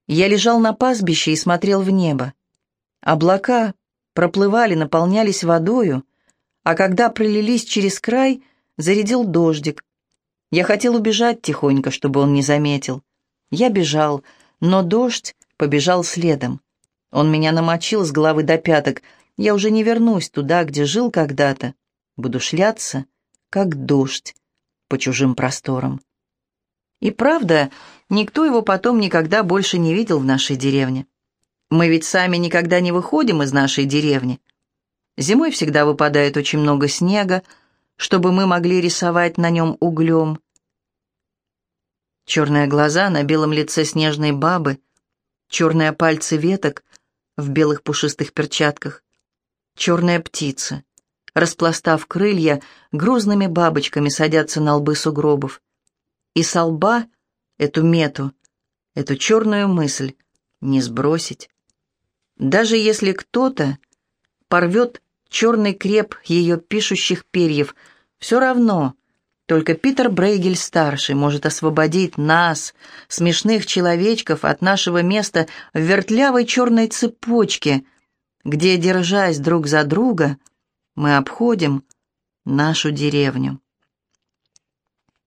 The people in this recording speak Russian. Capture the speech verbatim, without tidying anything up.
Я лежал на пастбище и смотрел в небо. Облака проплывали, наполнялись водою, а когда пролились через край, зарядил дождик. Я хотел убежать тихонько, чтобы он не заметил. Я бежал, но дождь побежал следом. Он меня намочил с головы до пяток. Я уже не вернусь туда, где жил когда-то. Буду шляться, как дождь, по чужим просторам. И правда, никто его потом никогда больше не видел в нашей деревне. Мы ведь сами никогда не выходим из нашей деревни. Зимой всегда выпадает очень много снега, чтобы мы могли рисовать на нем углем. Черные глаза на белом лице снежной бабы, черные пальцы веток в белых пушистых перчатках, черная птица, распластав крылья, грузными бабочками садятся на лбы сугробов. И со лба эту мету, эту черную мысль не сбросить. Даже если кто-то порвет черный креп ее пишущих перьев, все равно только Питер Брейгель-старший может освободить нас, смешных человечков, от нашего места в вертлявой черной цепочке, где, держась друг за друга, мы обходим нашу деревню.